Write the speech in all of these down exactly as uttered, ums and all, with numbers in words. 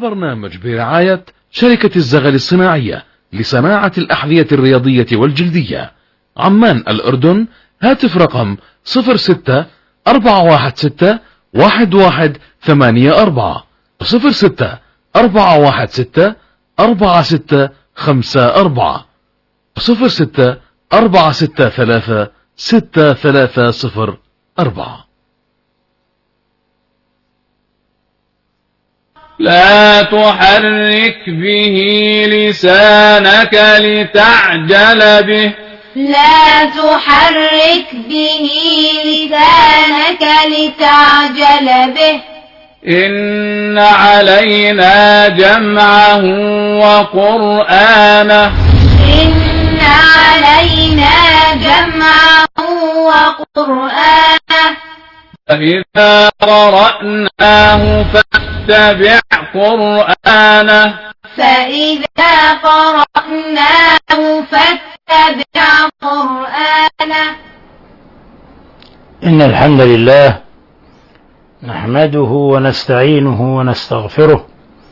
برنامج برعاية شركة الزغل الصناعية لصناعة الأحذية الرياضية والجلدية، عمان الأردن. هاتف رقم صفر ستة أربعة واحد ستة واحد واحد ثمانية أربعة صفر ستة أربعة واحد ستة أربعة ستة خمسة أربعة صفر ستة أربعة ستة ثلاثة ستة ثلاثة صفر أربعة. لا تحرك به لسانك لتعجل به لا تحرك به لسانك لتعجل به إن علينا جمعه وقرآنه إن علينا جمعه وقرآنه فإذا قرأناه فاتبع قرآنه فإذا قرأناه فاتبع قرآنه. إن الحمد لله نحمده ونستعينه ونستغفره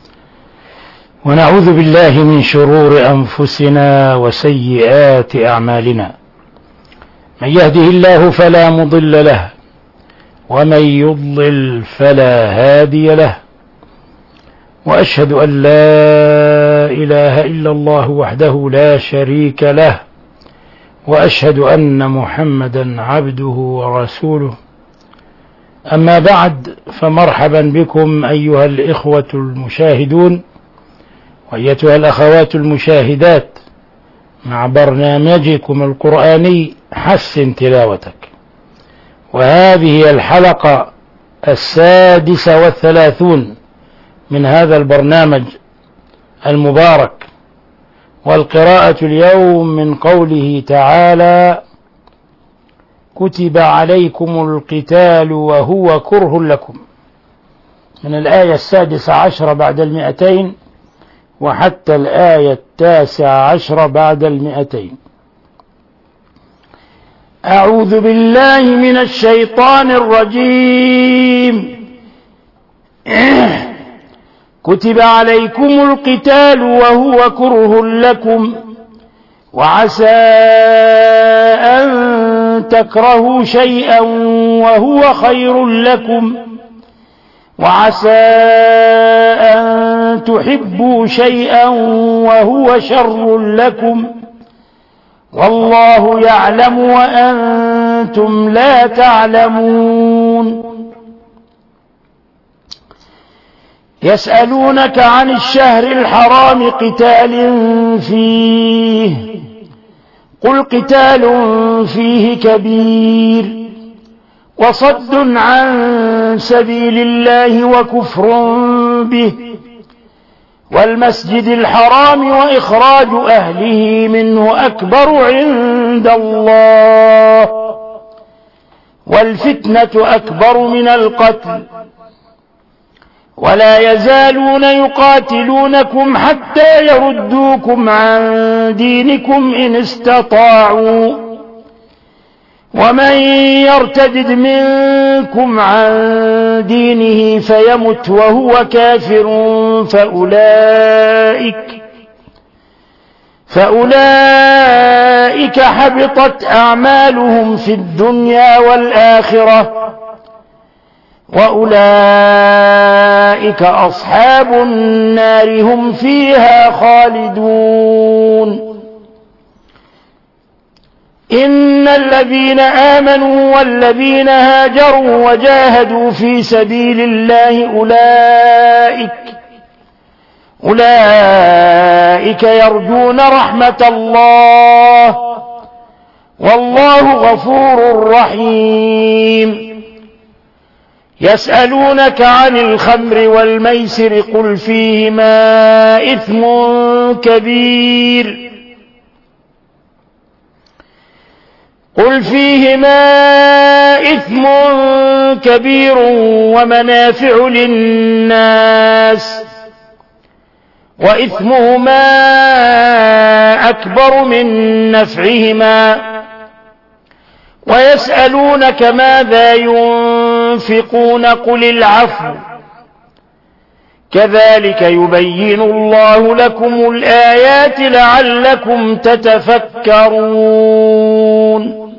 ونعوذ بالله من شرور أنفسنا وسيئات أعمالنا. من يهده الله فلا مضل له ومن يضلل فلا هادي له، وأشهد أن لا إله إلا الله وحده لا شريك له، وأشهد أن محمدا عبده ورسوله. أما بعد، فمرحبا بكم أيها الإخوة المشاهدون وأيتها الأخوات المشاهدات مع برنامجكم القرآني حسن تلاوتك، وهذه الحلقة السادسة والثلاثون من هذا البرنامج المبارك. والقراءة اليوم من قوله تعالى: كتب عليكم القتال وهو كره لكم، من الآية السادسة عشر بعد المئتين وحتى الآية التاسعة عشر بعد المئتين. أعوذ بالله من الشيطان الرجيم. كتب عليكم القتال وهو كره لكم وعسى أن تكرهوا شيئا وهو خير لكم وعسى أن تحبوا شيئا وهو شر لكم والله يعلم وأنتم لا تعلمون. يسألونك عن الشهر الحرام قتال فيه، قل قتال فيه كبير وصد عن سبيل الله وكفر به والمسجد الحرام وإخراج أهله منه أكبر عند الله والفتنة أكبر من القتل ولا يزالون يقاتلونكم حتى يردوكم عن دينكم إن استطاعوا ومن يرتدد منكم عن دينه فيمت وهو كافر فأولئك فأولئك حبطت أعمالهم في الدنيا والآخرة وأولئك أصحاب النار هم فيها خالدون. إن الذين آمنوا والذين هاجروا وجاهدوا في سبيل الله أولئك أولئك يرجون رحمة الله والله غفور رحيم. يسألونك عن الخمر والميسر قل فيهما إثم كبير قل فيهما إثم كبير ومنافع للناس وإثمهما أكبر من نفعهما ويسألونك ماذا ينفقون قل العفو كذلك يبين الله لكم الآيات لعلكم تتفكرون.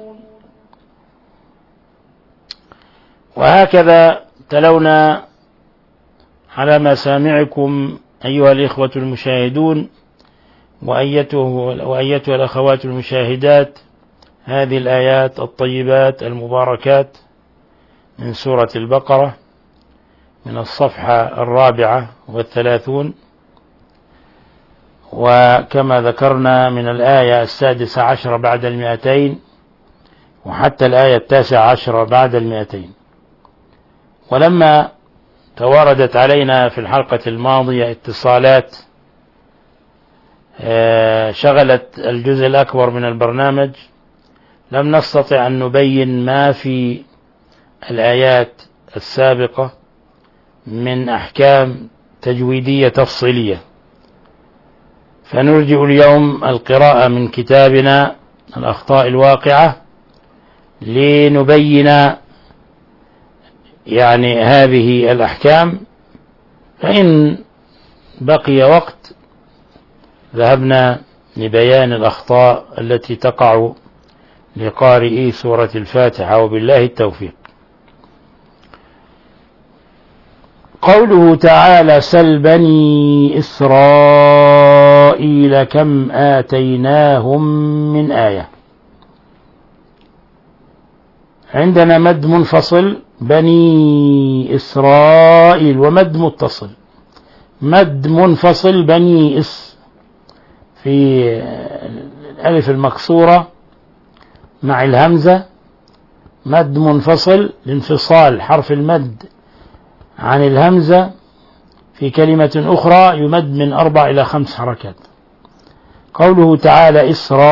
وهكذا تلونا على مسامعكم أيها الإخوة المشاهدون وأيتها الأخوات المشاهدات هذه الآيات الطيبات المباركات من سورة البقرة من الصفحة الرابعة والثلاثون، وكما ذكرنا من الآية السادسة عشر بعد المئتين وحتى الآية التاسعة عشر بعد المئتين. ولما تواردت علينا في الحلقة الماضية اتصالات شغلت الجزء الأكبر من البرنامج، لم نستطع أن نبين ما في الآيات السابقة من أحكام تجويدية تفصيلية، فنرجع اليوم القراءة من كتابنا الأخطاء الواقعة لنبين يعني هذه الأحكام، فإن بقي وقت ذهبنا لبيان الأخطاء التي تقع لقارئي سورة الفاتحة، وبالله التوفيق. قوله تعالى: سل بني إسرائيل كم آتيناهم من آية. عندنا مد منفصل بني إسرائيل ومد متصل. مد منفصل بني إس في الألف المكسورة مع الهمزة، مد منفصل لانفصال حرف المد عن الهمزة في كلمة أخرى يمد من أربع إلى خمس حركات. قوله تعالى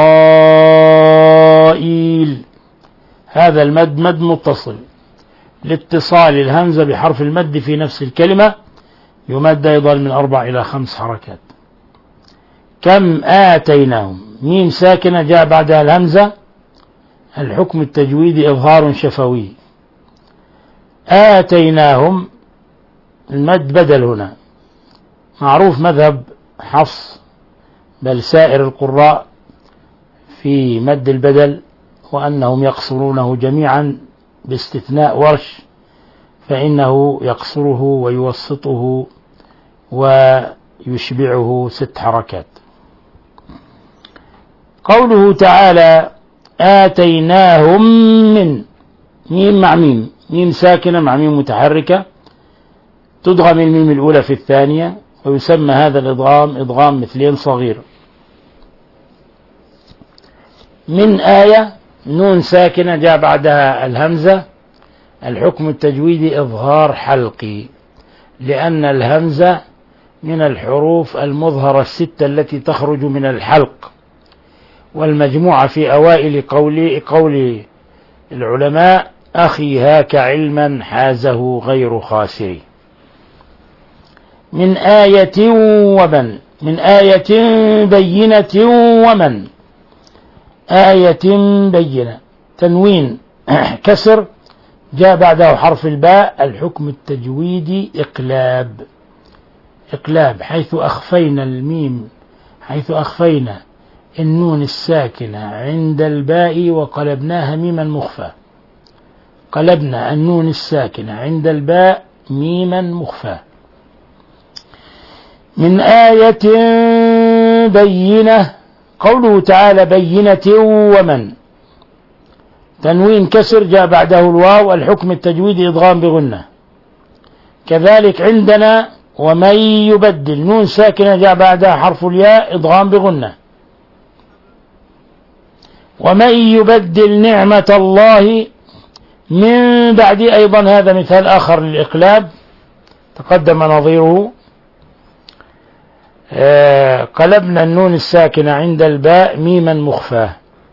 إسرائيل، هذا المد مد متصل لاتصال الهمزة بحرف المد في نفس الكلمة، يمد أيضا من أربع إلى خمس حركات. كم آتيناهم، ميم ساكنة جاء بعدها الهمزة، الحكم التجويدي إظهار شفوي. آتيناهم المد بدل هنا، معروف مذهب حفص بل سائر القراء في مد البدل، وأنهم يقصرونه جميعا باستثناء ورش، فإنه يقصره ويوسطه ويشبعه ست حركات. قوله تعالى آتيناهم من، ميم مع ميم، ميم ساكنة مع ميم متحركة، تدغم الميم الأولى في الثانية، ويسمى هذا الإدغام إدغام مثلين صغير. من آية، نون ساكنة جاء بعدها الهمزة، الحكم التجويدي إظهار حلقي، لأن الهمزة من الحروف المظهرة الستة التي تخرج من الحلق، والمجموعة في أوائل قول قول العلماء أخي هاك علما حازه غير خاسر. من آية ومن، من آية بينة ومن، آية بينة تنوين كسر جاء بعده حرف الباء، الحكم التجويدي إقلاب، إقلاب حيث أخفينا الميم، حيث أخفينا النون الساكنة عند الباء وقلبناها ميما مخفى، قلبنا النون الساكنة عند الباء ميما مخفى. من آية بينة، قوله تعالى بينة ومن، تنوين كسر جاء بعده الواو، الحكم التجويدي إدغام بغنة. كذلك عندنا ومن يبدل، نون ساكنة جاء بعدها حرف الياء إدغام بغنة. ومن يبدل نعمة الله من بعد، أيضا هذا مثال آخر للإقلاب تقدم نظيره. آه قلبنا النون الساكنة عند الباء ميما مخفاه.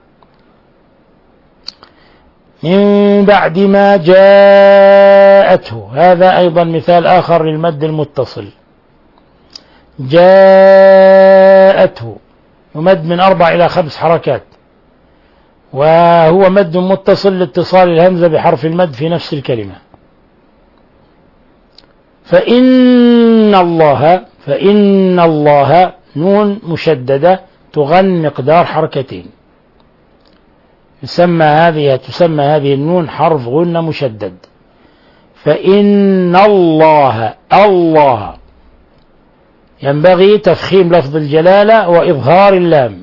من بعد ما جاءته، هذا أيضا مثال آخر للمد المتصل. جاءته يمد من أربع إلى خمس حركات، وهو مد متصل لاتصال الهمزة بحرف المد في نفس الكلمة. فإن الله فإن الله نون مشددة تغن مقدار حركتين، يسمى هذه تسمى هذه النون حرف غنة مشدد. فإن الله الله ينبغي تفخيم لفظ الجلالة وإظهار اللام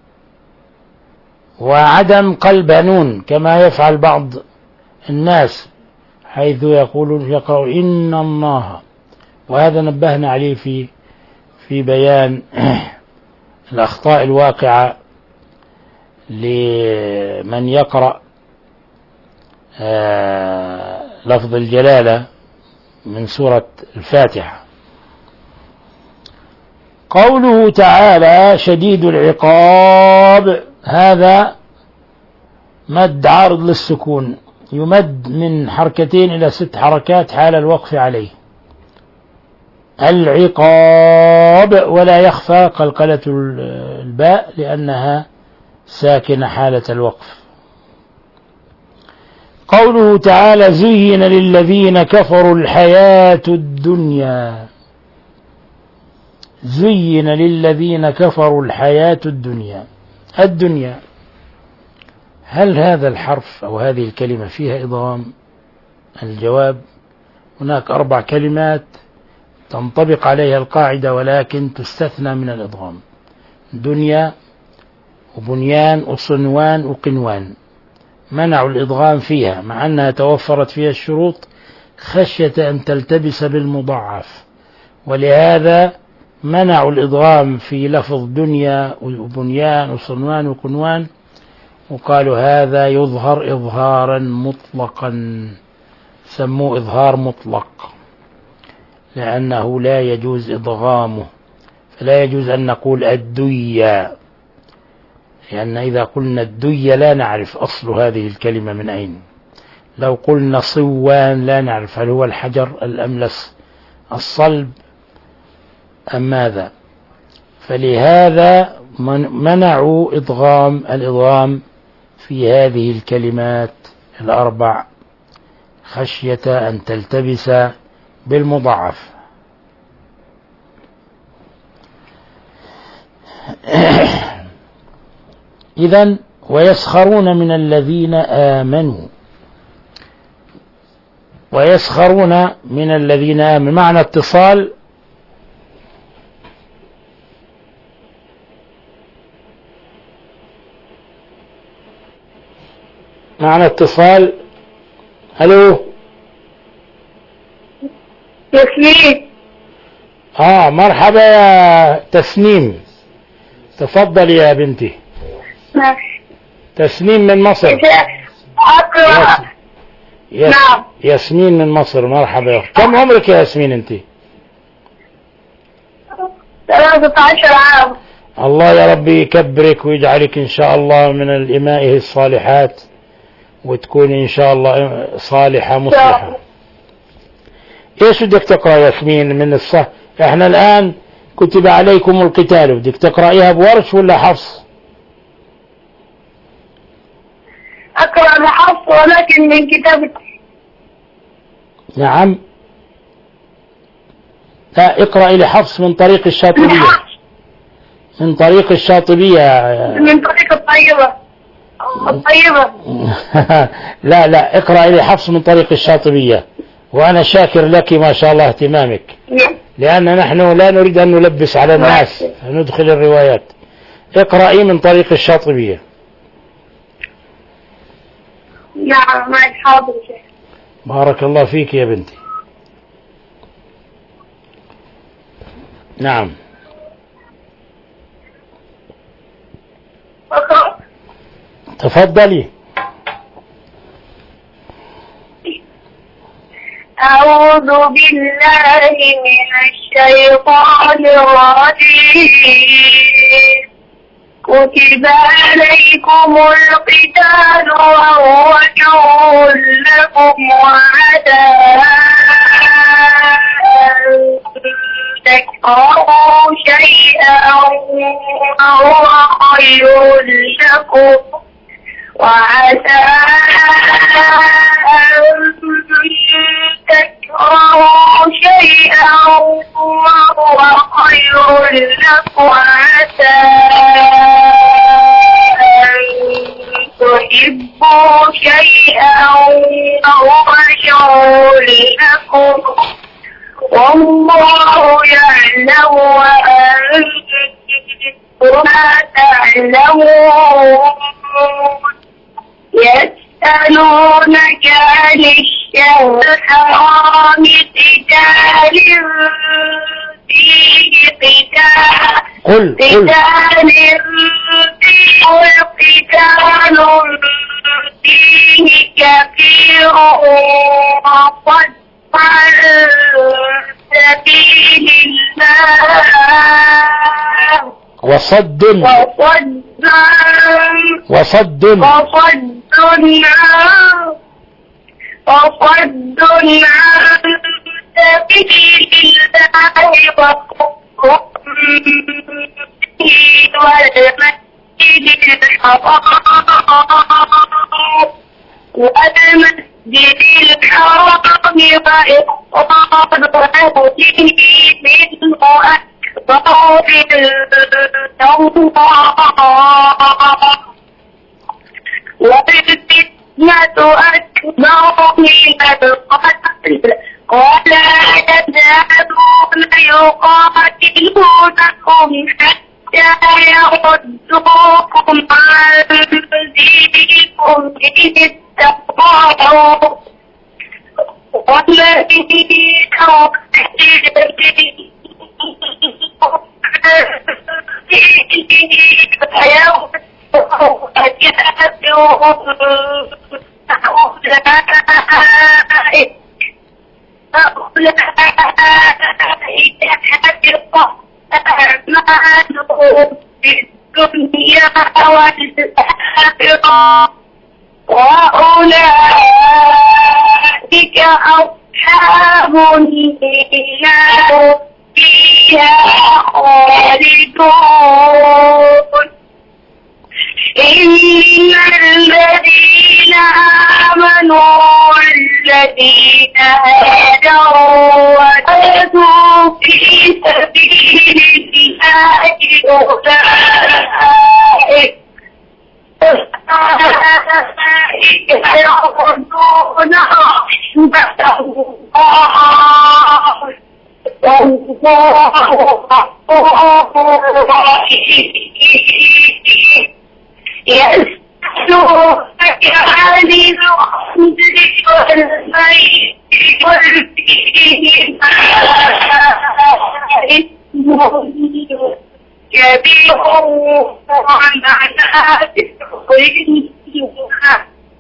وعدم قلب نون كما يفعل بعض الناس حيث يقولون يقرأ إن الله، وهذا نبهنا عليه في في بيان الأخطاء الواقعة لمن يقرأ لفظ الجلالة من سورة الفاتحة. قوله تعالى شديد العقاب، هذا مد عارض للسكون، يمد من حركتين إلى ست حركات حال الوقف عليه. العقاب، ولا يخفى قلقلة الباء لأنها ساكنة حالة الوقف. قوله تعالى زين للذين كفروا الحياة الدنيا، زين للذين كفروا الحياة الدنيا. الدنيا، هل هذا الحرف أو هذه الكلمة فيها إضغام؟ الجواب هناك أربع كلمات تنطبق عليها القاعدة ولكن تستثنى من الإضغام: دنيا وبنيان وصنوان وقنوان، منعوا الإضغام فيها مع أنها توفرت فيها الشروط خشية أن تلتبس بالمضاعف، ولهذا منعوا الإضغام في لفظ دنيا وبنيان وصنوان وقنوان، وقالوا هذا يظهر إظهارا مطلقا، سموه إظهار مطلق لأنه لا يجوز إضغامه. فلا يجوز أن نقول الدية، لأن إذا قلنا الدية لا نعرف أصل هذه الكلمة من أين. لو قلنا صوان لا نعرف هل هو الحجر الأملس الصلب أم ماذا. فلهذا منعوا إضغام الإضغام في هذه الكلمات الأربع خشية أن تلتبس بالمضاعف. إذن ويسخرون من الذين آمنوا، ويسخرون من الذين آمنوا معنى اتصال معنى اتصال. ألو ياسمين. آه مرحبا يا تسنيم، تفضل يا بنتي. ماشي. تسنيم من مصر. أقرأ. يس... نعم. ياسمين من مصر، مرحبا يا أخي. كم عمرك يا ياسمين أنت؟ ثلاثة عشر عام. الله يا ربي يكبرك ويجعلك إن شاء الله من الإمائه الصالحات، وتكوني إن شاء الله صالحة مصلحة. إيش بدك تقرأ ياسمين من الصح؟ إحنا الآن كتب عليكم القتال، بدك تقرأيها بورش ولا حفص؟ أقرأ بحفص ولكن من كتابتي. نعم. لا، اقرأي لحفص من طريق الشاطبية. من طريق الشاطبية. من طريق الطيبة. الطيبة. لا لا، اقرأي لحفص من طريق الشاطبية، وأنا شاكر لك ما شاء الله اهتمامك، لأن نحن لا نريد أن نلبس على الناس، ندخل الروايات. اقرأي من طريق الشاطبية. نعم معك حاضر. بارك الله فيك يا بنتي. نعم. أقرأ. تفضلي. أعوذ بالله من الشيطان الرجيم. كتب عليكم القتال وهو كره لكم وعسى أن تكرهوا شيئا وهو خير لكم وعسى أن تكرهوا شيئا وهو خير لكم عسى أن تحبوا شيئا وهو شر لكم والله يعلم وأنتم لا تعلمون يسألونك عن الشهر الحرام قتال فيه قتال قل قل قتال فيه وقتال فيه كثير وصد عن سبيل الله وصد وصد عن وصد وصد عن وصد عن سبيل الله وكفر والمسجد الحرام والمسجد الحرام وإخراج أهله منه أكبر عند الله والفتنة أكبر من القتل ولا يزالون يقاتلونكم حتى يردوكم عن دينكم إن استطاعوا والذين الدنيا والآخرة وأولئك أصحاب النار فيها خالدون إن الذين آمنوا والذين هاجروا وجاهدوا في سبيل الله أولئك أولئك يرجون رحمة الله والله غفور رحيم يسألونك عن الخمر والميت والفيهما إثم كبير ومنافع للناس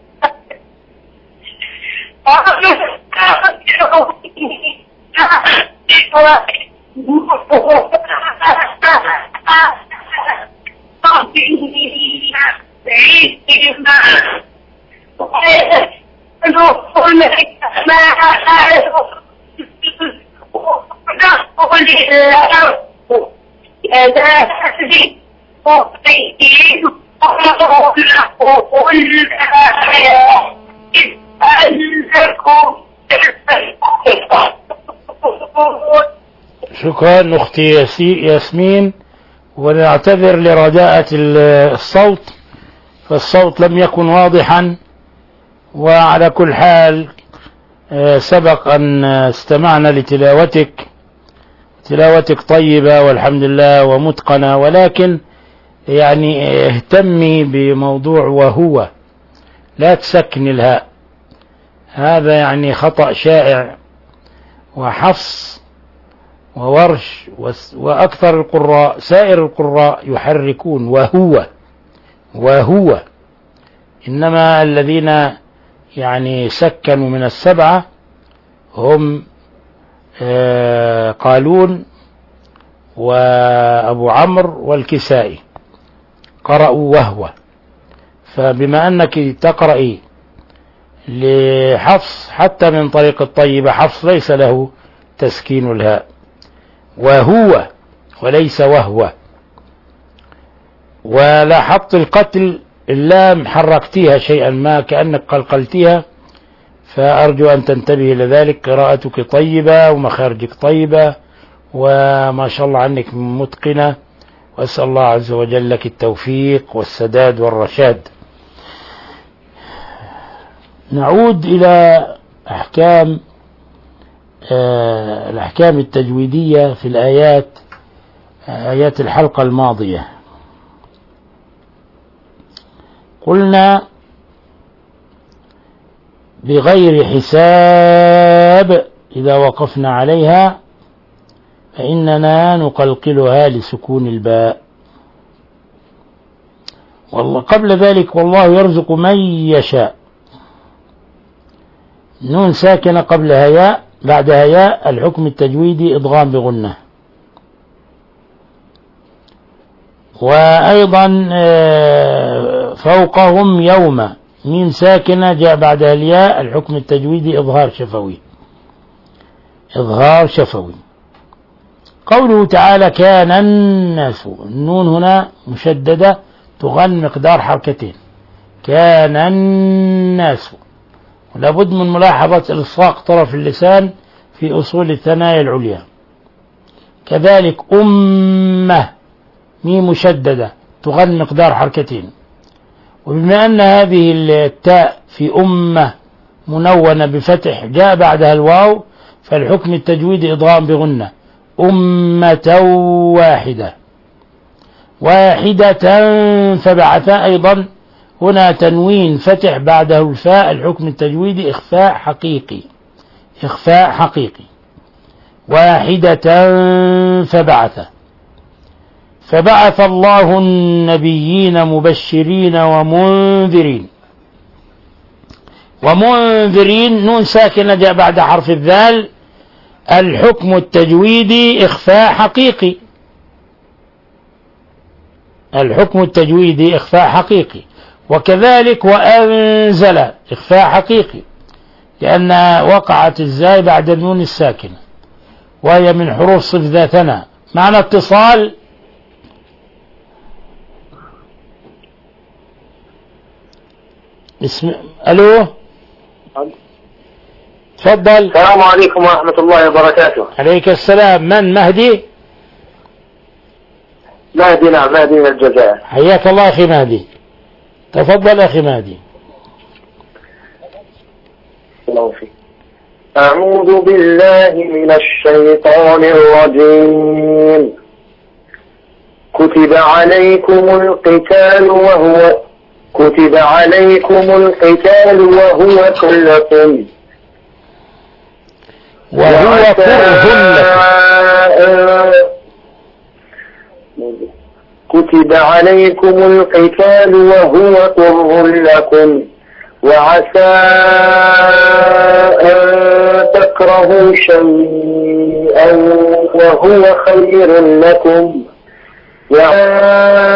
شكرا أختي ياسمين، ونعتذر لرداءة الصوت، فالصوت لم يكن واضحا. وعلى كل حال سبق أن استمعنا لتلاوتك، تلاوتك طيبة والحمد لله ومتقنة، ولكن يعني اهتمي بموضوع وهو، لا تسكن الهاء، هذا يعني خطأ شائع. وحفص وورش وأكثر القراء سائر القراء يحركون وهو وهو، إنما الذين يعني سكنوا من السبعة هم قالون وأبو عمرو والكسائي قرأوا وهو. فبما أنك تقرأي لحفص حتى من طريق الطيبة، حفص ليس له تسكين الهاء، وهو وليس وهو. ولاحظت القتل اللام حركتيها شيئا ما كأنك قلقلتيها، فأرجو أن تنتبه إلى ذلك. قراءتك طيبة ومخارجك طيبة وما شاء الله عنك متقنة، وأسأل الله عز وجل لك التوفيق والسداد والرشاد. نعود إلى أحكام آه الأحكام التجويدية في الآيات آيات الحلقة الماضية. قلنا بغير حساب إذا وقفنا عليها فإننا نقلقلها لسكون الباء. والله قبل ذلك والله يرزق من يشاء، نون ساكنة قبلها ياء بعدها ياء، الحكم التجويدي إدغام بغنة. وأيضا فوقهم يوم، ميم ساكنة جاء بعدها الياء، الحكم التجويدي إظهار شفوي إظهار شفوي. قوله تعالى كان الناس، النون هنا مشددة تغن مقدار حركتين، كان الناس، ولابد من ملاحظة إلصاق طرف اللسان في أصول الثنايا العليا. كذلك أمة، ميم مشددة تغن مقدار حركتين. وبما أن هذه التاء في أمة منونة بفتح جاء بعدها الواو، فالحكم التجويدي إضغام بغنة، أمة واحدة. واحدة فبعث، أيضا هنا تنوين فتح بعده الفاء، الحكم التجويدي إخفاء حقيقي إخفاء حقيقي. واحدة فبعث. فبعث الله النبيين مبشرين ومنذرين. ومنذرين نون ساكنة جاء بعد حرف الذال، الحكم التجويدي إخفاء حقيقي الحكم التجويدي إخفاء حقيقي. وكذلك وأنزل إخفاء حقيقي، لأن وقعت الزاي بعد النون الساكنة وهي من حروف صف ذا ثنى. معنى اتصال اسم ألو تفضل. السلام عليكم ورحمة الله وبركاته. عليك السلام. من؟ مهدي؟ مهدي، نعم، مهدي من الجزائر. حياك الله أخي مهدي، تفضل أخي مهدي. الله فيك. أعوذ بالله من الشيطان الرجيم. كتب عليكم القتال وهو كتب عليكم القتال وهو كره لكم وهو كره لكم كتب عليكم القتال وهو كره لكم وعسى أن تكرهوا شيئا وهو خير لكم وعسى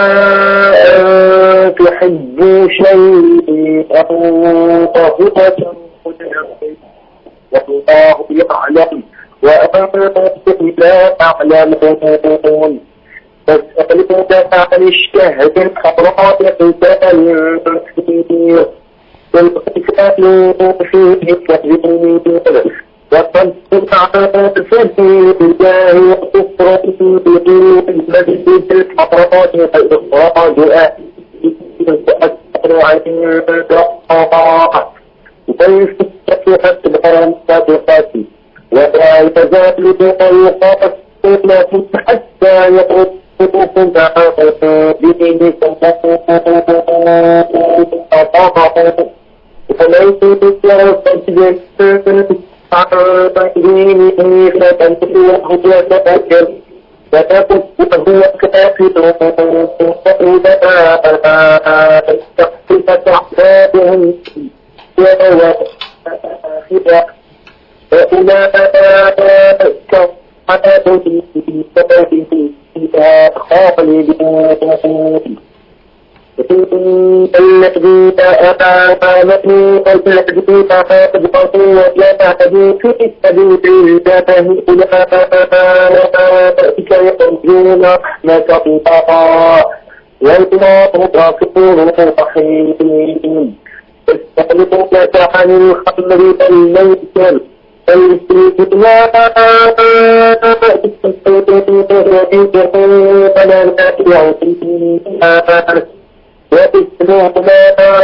أن تحبوا شيئا وهو شر لكم والله يعلم وأنتم لا تعلمون. فاسألونك عن الشهر الحرام قتال كثير والقتال فيه كبير وصد عن سبيل الله وكفر بالمسجد الحرام وإخراج أهله وأكثر عند الله والفتنة أكبر صدقة ولا يزال يقاتلونكم حتى يقتلوكم عن دينكم أطاعوا ومن يرتد عن دينه فتنسوه وتفكر فتكن هو كافر فأولئك تخففت أعدادهم وأولئك عذاب فيها خالدون. الذين آمنوا والذين هاجروا وجاهدوا في سبيل الله أولئك يرجون رحمة الله والله غفور رحيم. يسألونك عن الخمر والميسر قل فيهما منافع للناس وإثمهما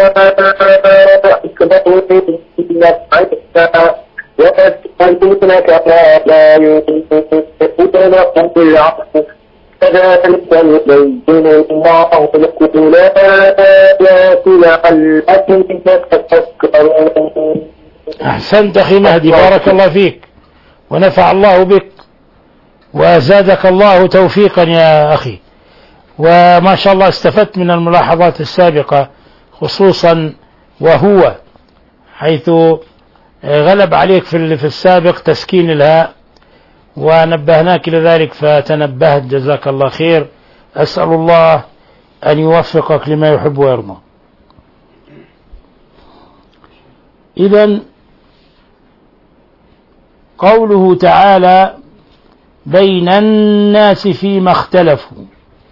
أكبر من نفعهما ويسألونك ماذا ينفقون قل العفو كذلك يبين الله لكم الآيات لعلكم تتفكرون. أحسنت أخي مهدي، بارك الله فيك ونفع الله بك وزادك الله توفيقا يا أخي، وما شاء الله استفدت من الملاحظات السابقة، خصوصا وهو حيث غلب عليك في السابق تسكين الهاء ونبهناك لذلك فتنبهت، جزاك الله خير. أسأل الله أن يوفقك لما يحب ويرضى. إذن قوله تعالى بين الناس فيما اختلفوا،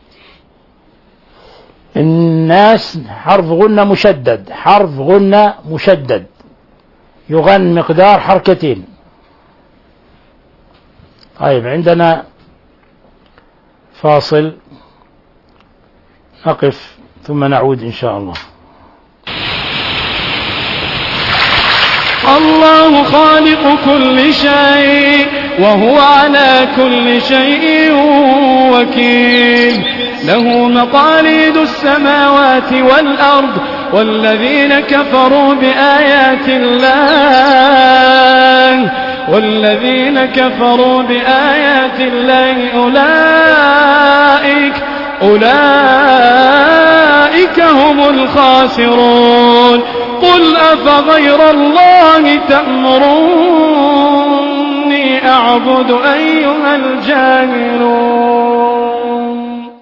الناس حرف غنة مشدد، حرف غنة مشدد يغن مقدار حركتين. طيب عندنا فاصل نقف ثم نعود إن شاء الله. الله خالق كل شيء وهو على كل شيء وكيل، له مقاليد السماوات والأرض، والذين كفروا بآيات الله والذين كفروا بآيات الله أولئك أولئك هم الخاسرون. قل أفغير الله تأمروني أعبد أيها الجاهلون.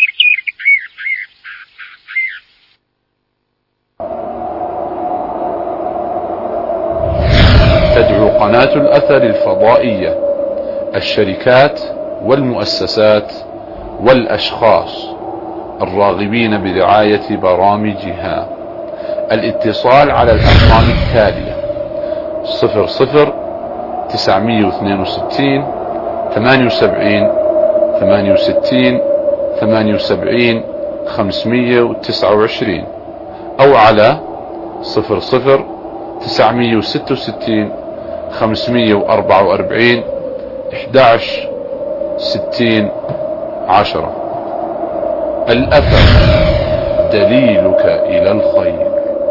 تدعو قناة الأثر الفضائية الشركات والمؤسسات والأشخاص الراغبين برعاية برامجها الاتصال على الأرقام التالية: صفر صفر تسعمائة واثنين وستين ثمانية وسبعين ثمانية وستين ثمانية وسبعين خمسمائة وتسعة وعشرين، أو على صفر صفر تسعمائة وستة وستين خمسمائة وأربعة وأربعين أحد عشر ستين عشرة. الأثر دليلك إلى الخير.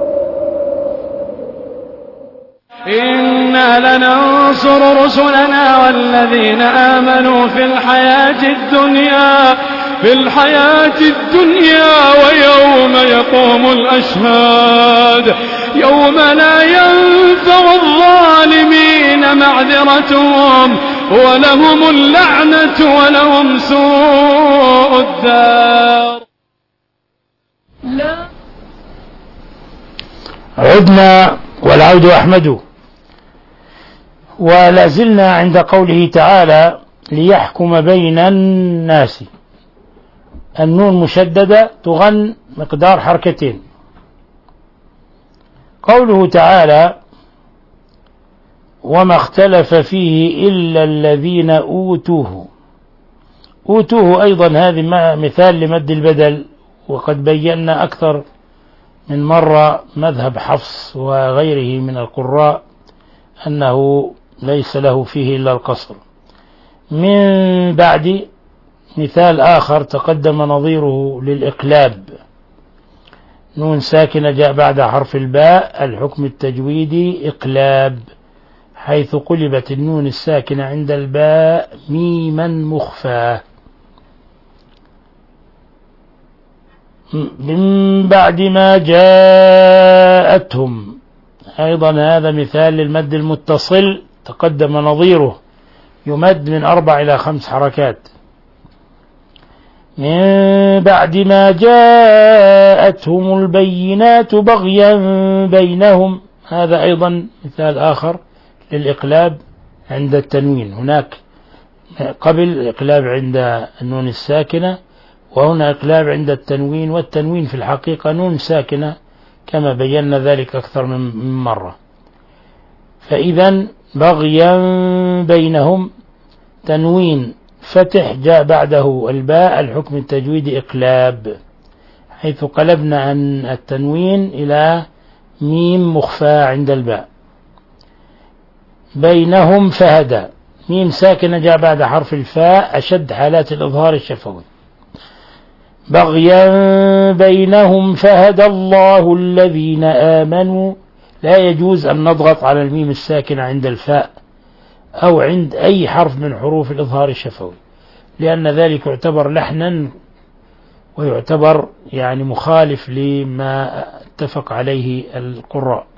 إنا لننصر رسلنا والذين آمنوا في الحياة الدنيا في الحياة الدنيا ويوم يقوم الأشهاد، يوم لا ينفع الظالمين معذرتهم ولهم اللعنة ولهم سوء الدار. لا عدنا والعود أحمد، ولا زلنا عند قوله تعالى ليحكم بين الناس. النون مشددة تغن مقدار حركتين. قوله تعالى وما اختلف فيه إلا الذين أوتوه. أوتوه أيضا هذه مثال لمد البدل، وقد بينا أكثر من مرة مذهب حفص وغيره من القراء أنه ليس له فيه إلا القصر. من بعد مثال آخر تقدم نظيره للإقلاب، نون ساكنة جاء بعد حرف الباء، الحكم التجويدي إقلاب، حيث قلبت النون الساكنة عند الباء ميما مخفاه. من بعد ما جاءتهم، أيضا هذا مثال للمد المتصل تقدم نظيره، يمد من أربع إلى خمس حركات. من بعد ما جاءتهم البينات بغيا بينهم، هذا أيضا مثال آخر للإقلاب عند التنوين. هناك قبل الإقلاب عند النون الساكنة، وهنا إقلاب عند التنوين، والتنوين في الحقيقة نون ساكنة كما بينا ذلك أكثر من مرة. فإذا بغيا بينهم تنوين فتح جاء بعده الباء، الحكم التجويدي إقلاب، حيث قلبنا عن التنوين إلى ميم مخفى عند الباء. بينهم فهدى، ميم ساكنة جاء بعد حرف الفاء، أشد حالات الإظهار الشفوي. بغيا بينهم فهدى الله الذين آمنوا، لا يجوز أن نضغط على الميم الساكنة عند الفاء أو عند أي حرف من حروف الإظهار الشفوي، لأن ذلك يعتبر لحنا ويعتبر يعني مخالف لما اتفق عليه القراء.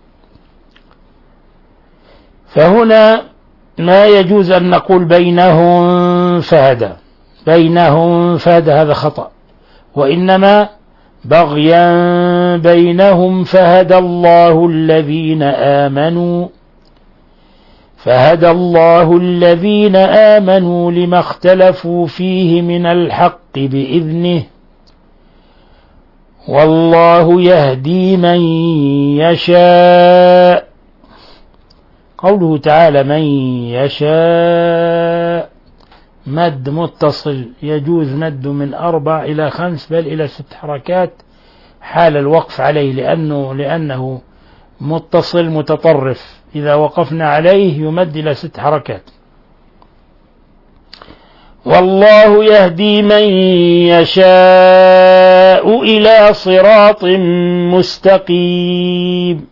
فهنا ما يجوز أن نقول بينهم فهدى، بينهم فهدى هذا خطأ، وإنما بغيا بينهم فهدى الله الذين آمنوا، فهدى الله الذين آمنوا لما اختلفوا فيه من الحق بإذنه والله يهدي من يشاء. قوله تعالى من يشاء مد متصل، يجوز مد من أربع إلى خمس بل إلى ست حركات حال الوقف عليه، لأنه لأنه متصل متطرف، إذا وقفنا عليه يمد إلى ست حركات. والله يهدي من يشاء إلى صراط مستقيم.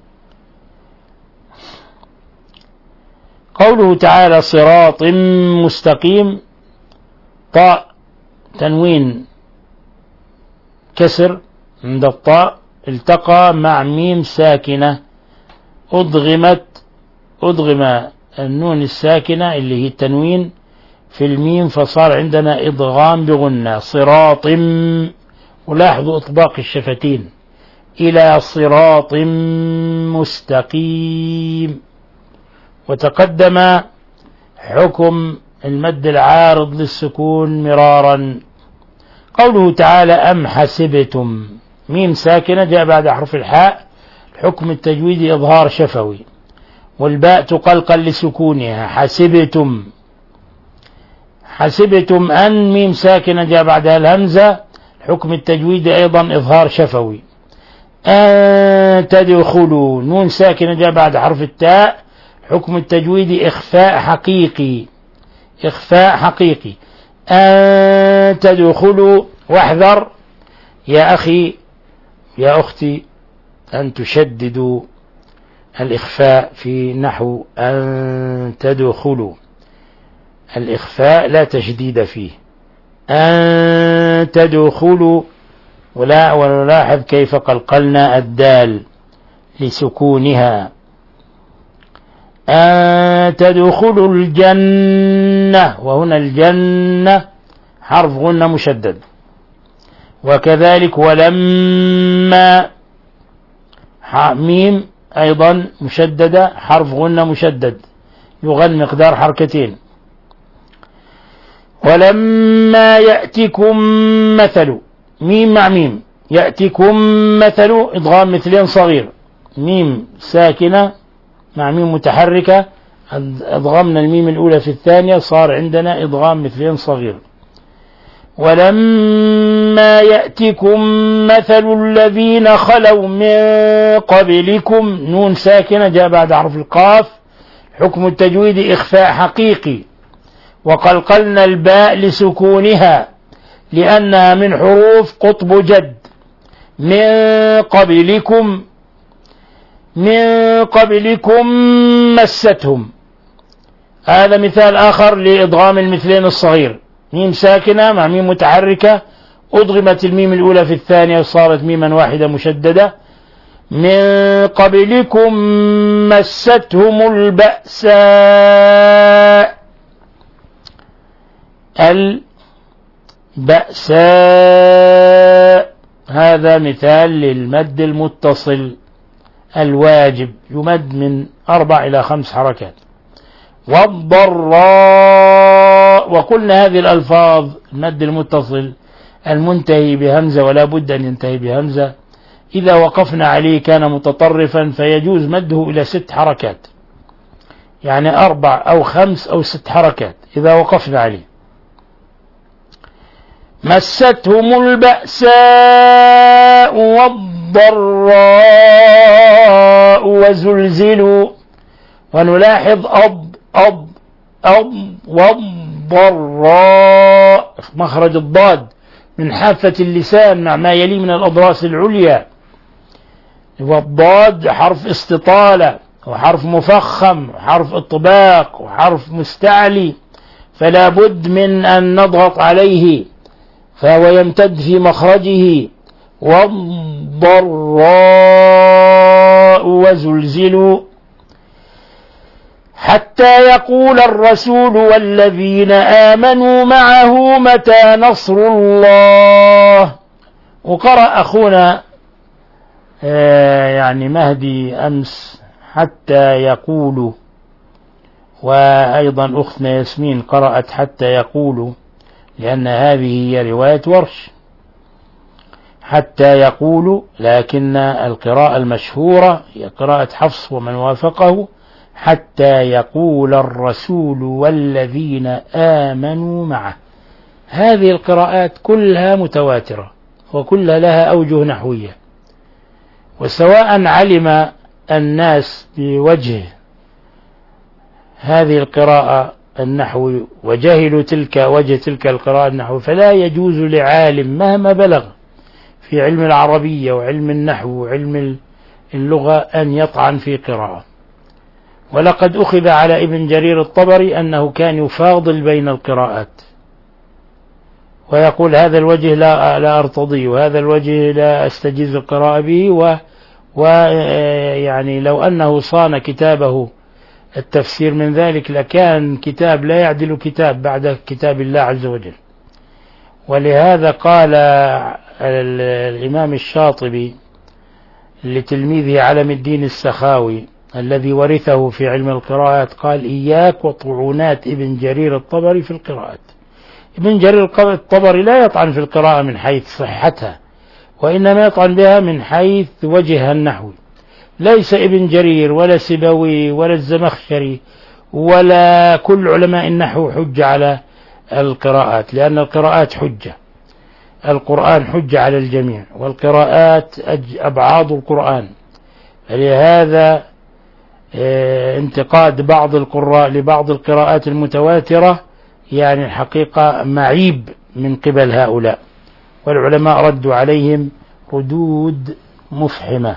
قوله تعالى صراط مستقيم، طاء تنوين كسر عند الطاء التقى مع ميم ساكنة أدغمت، أدغم النون الساكنة اللي هي التنوين في الميم فصار عندنا إضغام بغنى صراط، ولاحظوا إطباق الشفتين إلى صراط مستقيم. وتقدم حكم المد العارض للسكون مرارا. قوله تعالى أم حسبتم، ميم ساكنة جاء بعد حرف الحاء، حكم التجويد إظهار شفوي، والباء تقلقل لسكونها. حسبتم، حسبتم أن ميم ساكنة جاء بعدها الهمزة، حكم التجويد أيضا إظهار شفوي. أن تدخلوا، نون ساكنة جاء بعد حرف التاء، حكم التجويد إخفاء حقيقي، إخفاء حقيقي. أن تدخلوا، واحذر يا أخي يا أختي أن تشددوا الإخفاء في نحو أن تدخلوا، الإخفاء لا تشديد فيه. أن تدخلوا، ولا ونلاحظ كيف قلقلنا الدال لسكونها. أن تدخلوا الجنة، وهنا الجنة حرف غنة مشدد. وكذلك ولما ميم أيضا مشددة حرف غنة مشدد يغن مقدار حركتين. ولما يأتكم مثل، ميم مع ميم، يأتكم مثل إضغام مثلين صغير، ميم ساكنة مع ميم متحركة، أضغمنا الميم الأولى في الثانية صار عندنا إضغام مثلين صغير. ولما يأتكم مثل الذين خلوا من قبلكم، نون ساكنة جاء بعد حرف القاف، حكم التجويد إخفاء حقيقي، وقلقلنا الباء لسكونها لأنها من حروف قطب جد. من قبلكم، من قبلكم مستهم، هذا مثال آخر لإضغام المثلين الصغير، ميم ساكنة مع ميم متحركة، أضغمت الميم الأولى في الثانية وصارت ميما واحدة مشددة. من قبلكم مستهم البأساء، البأساء هذا مثال للمد المتصل الواجب، يمد من أربع إلى خمس حركات. والضراء، وقلنا هذه الألفاظ المد المتصل المنتهي بهمزة ولا بد أن ينتهي بهمزة إذا وقفنا عليه كان متطرفا فيجوز مده إلى ست حركات، يعني أربع أو خمس أو ست حركات إذا وقفنا عليه. مستهم البأساء والضراء وزلزلوا، ونلاحظ أض أض أض والضراء مخرج الضاد من حافة اللسان مع ما يلي من الأضراس العليا، والضاد حرف استطالة وحرف مفخم وحرف اطباق وحرف مستعلي، فلا بد من أن نضغط عليه فهو يمتد في مخرجه. والضراء وزلزلوا حتى يقول الرسول والذين آمنوا معه متى نصر الله. وقرأ أخونا يعني مهدي أمس حتى يقولوا، وأيضا أختنا ياسمين قرأت حتى يقولوا، لأن هذه هي رواية ورش حتى يقولوا، لكن القراءة المشهورة هي قراءة حفص ومن وافقه حتى يقول الرسول والذين آمنوا معه. هذه القراءات كلها متواترة وكلها لها أوجه نحوية، وسواء علم الناس بوجه هذه القراءة النحو وجهلوا تلك وجه تلك القراءة النحو، فلا يجوز لعالم مهما بلغ في علم العربية وعلم النحو وعلم اللغة أن يطعن في قراءة. ولقد أخذ على ابن جرير الطبري أنه كان يفاضل بين القراءات ويقول هذا الوجه لا, لا أرتضي وهذا الوجه لا أستجيز القراءة به، ويعني لو أنه صان كتابه التفسير من ذلك لكان كتاب لا يعدل كتاب بعد كتاب الله عز وجل. ولهذا قال الإمام الشاطبي لتلميذه علم الدين السخاوي الذي ورثه في علم القراءات، قال إياك وطعونات ابن جرير الطبري في القراءات. ابن جرير الطبري لا يطعن في القراءة من حيث صحتها، وإنما يطعن بها من حيث وجهها النحوي. ليس ابن جرير ولا سيبوي ولا الزمخشري ولا كل علماء النحو حجة على القراءات، لأن القراءات حجة، القرآن حجة على الجميع، والقراءات أبعاد القرآن. لهذا انتقاد بعض القراء لبعض القراءات المتواترة يعني الحقيقة معيب من قبل هؤلاء، والعلماء ردوا عليهم ردود مفحمة.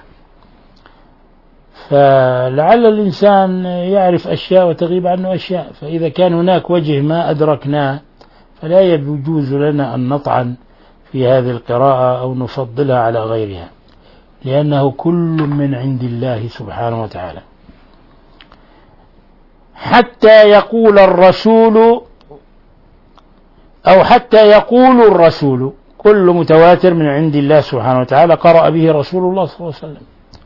فلعل الإنسان يعرف أشياء وتغيب عنه أشياء، فإذا كان هناك وجه ما أدركناه فلا يجوز لنا أن نطعن في هذه القراءة أو نفضلها على غيرها، لأنه كل من عند الله سبحانه وتعالى. حتى يقول الرسول أو حتى يقول الرسول، كل متواتر من عند الله سبحانه وتعالى قرأ به رسول الله صلى الله عليه وسلم.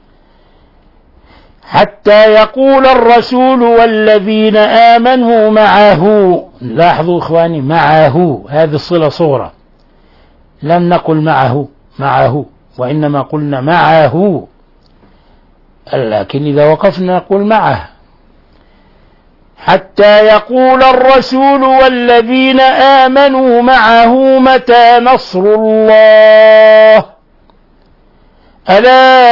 حتى يقول الرسول والذين آمنوا معه، لاحظوا إخواني معه، هذه الصلة صغرى، لم نقل معه معه وإنما قلنا معه، لكن إذا وقفنا نقول معه. حتى يقول الرسول والذين آمنوا معه متى نصر الله، ألا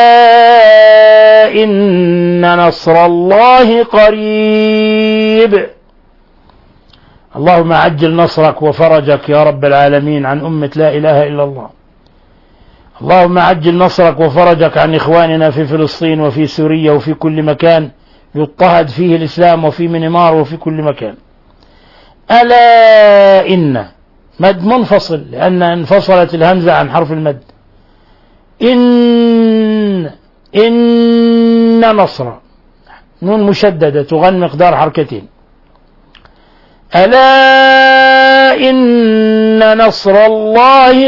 إن نصر الله قريب. اللهم عجل نصرك وفرجك يا رب العالمين عن أمة لا إله إلا الله. اللهم عجل نصرك وفرجك عن إخواننا في فلسطين وفي سوريا وفي كل مكان يضطهد فيه الإسلام وفي منمار وفي كل مكان. ألا إن مد منفصل لأن انفصلت الهمزة عن حرف المد. إن إن نصر نون مشددة تغن مقدار حركتين. ألا إن نصر الله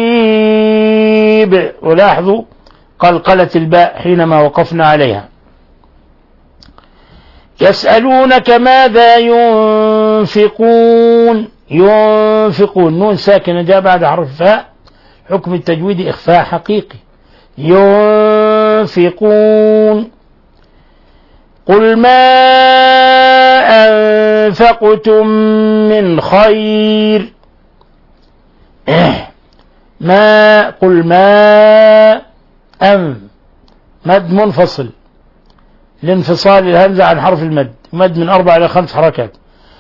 قريب. ولاحظوا قلقلة الباء حينما وقفنا عليها. يسألونك ماذا ينفقون. ينفقون نون ساكنة جاء بعد حرف فاء، حكم التجويد إخفاء حقيقي. ينفقون قل ما أنفقتم من خير ما قل ما أم مد منفصل لانفصال الهمزة عن حرف المد، مد من أربع إلى خمس حركات.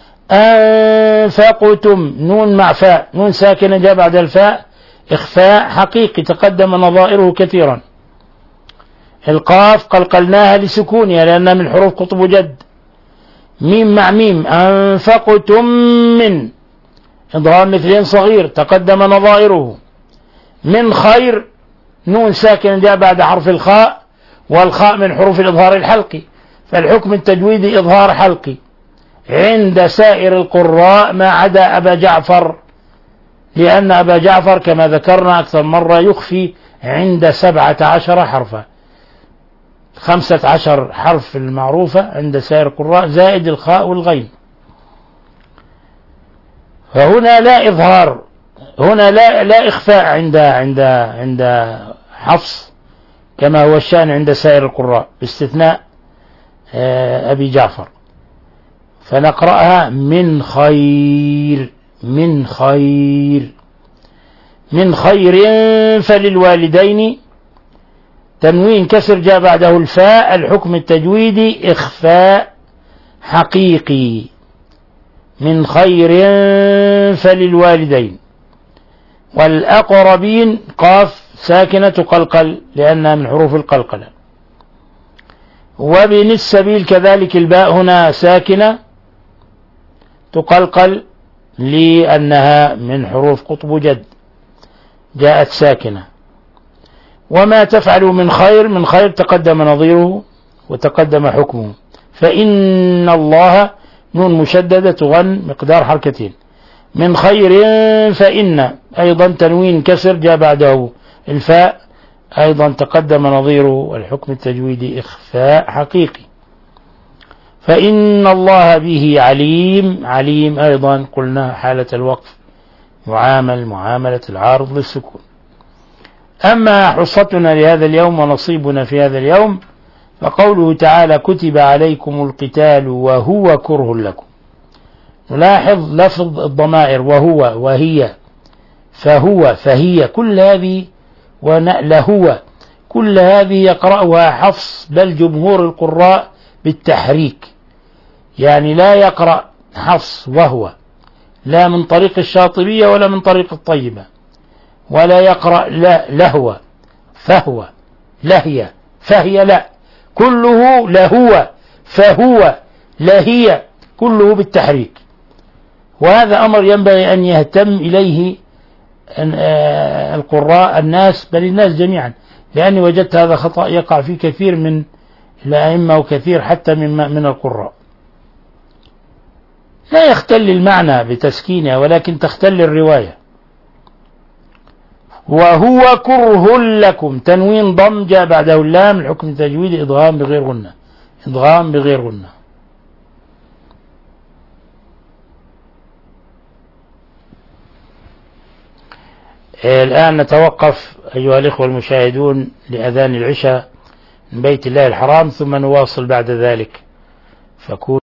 أنفقتم نون مع فاء، نون ساكنة جاء بعد الفاء إخفاء حقيقي تقدم نظائره كثيرا. القاف قلقلناها لسكونها لأنها من حروف قطب وجد. ميم مع ميم أنفقتم من إضغام مثلين صغير تقدم نظائره. من خير نون ساكن جاء بعد حرف الخاء، والخاء من حروف الإظهار الحلقي، فالحكم التجويدي إظهار حلقي عند سائر القراء ما عدا أبا جعفر، لأن أبا جعفر كما ذكرنا أكثر مرة يخفي عند سبعة عشر حرفا، خمسة عشر حرف المعروفة عند سائر القراء زائد الخاء والغين. فهنا لا إظهار، هنا لا لا إخفاء عند عند عند حفص كما هو الشأن عند سائر القراء باستثناء أبي جعفر. فنقرأها من خير من خير من خير فللوالدين تنوين كسر جاء بعده الفاء، الحكم التجويدي إخفاء حقيقي. من خير فللوالدين. والأقربين قاف ساكنة تقلقل لأنها من حروف القلقلة. وبن السبيل كذلك الباء هنا ساكنة تقلقل لأنها من حروف قطب جد جاءت ساكنة. وما تفعلوا من خير من خير تقدم نظيره وتقدم حكمه. فإن الله نون مشددة تغن مقدار حركتين. من خير فإن أيضا تنوين كسر جاء بعده الفاء أيضا تقدم نظيره والحكم التجويدي إخفاء حقيقي. فإن الله به عليم. عليم أيضا قلنا حالة الوقف معامل معاملة العارض للسكون. أما حصتنا لهذا اليوم ونصيبنا في هذا اليوم فقوله تعالى كتب عليكم القتال وهو كره لكم. نلاحظ لفظ الضمائر وهو وهي فهو فهي كل هذه ولهو كل هذه يقرأها حفص بل جمهور القراء بالتحريك، يعني لا يقرأ حفص وهو لا من طريق الشاطبية ولا من طريق الطيبة، ولا يقرأ لا لهو فهو لهي فهي لا، كله لهو فهو لهي كله بالتحريك. وهذا أمر ينبغي أن يهتم إليه القراء الناس بل الناس جميعا، لأني وجدت هذا خطأ يقع في كثير من الأئمة وكثير حتى من من القراء. لا يختل المعنى بتسكينها ولكن تختل الرواية. وهو كره لكم تنوين ضم جاء بعده اللام الحكم التجويدي إضغام بغير غنة إضغام بغير غنة. الآن نتوقف أيها الإخوة المشاهدون لأذان العشاء من بيت الله الحرام ثم نواصل بعد ذلك. فكون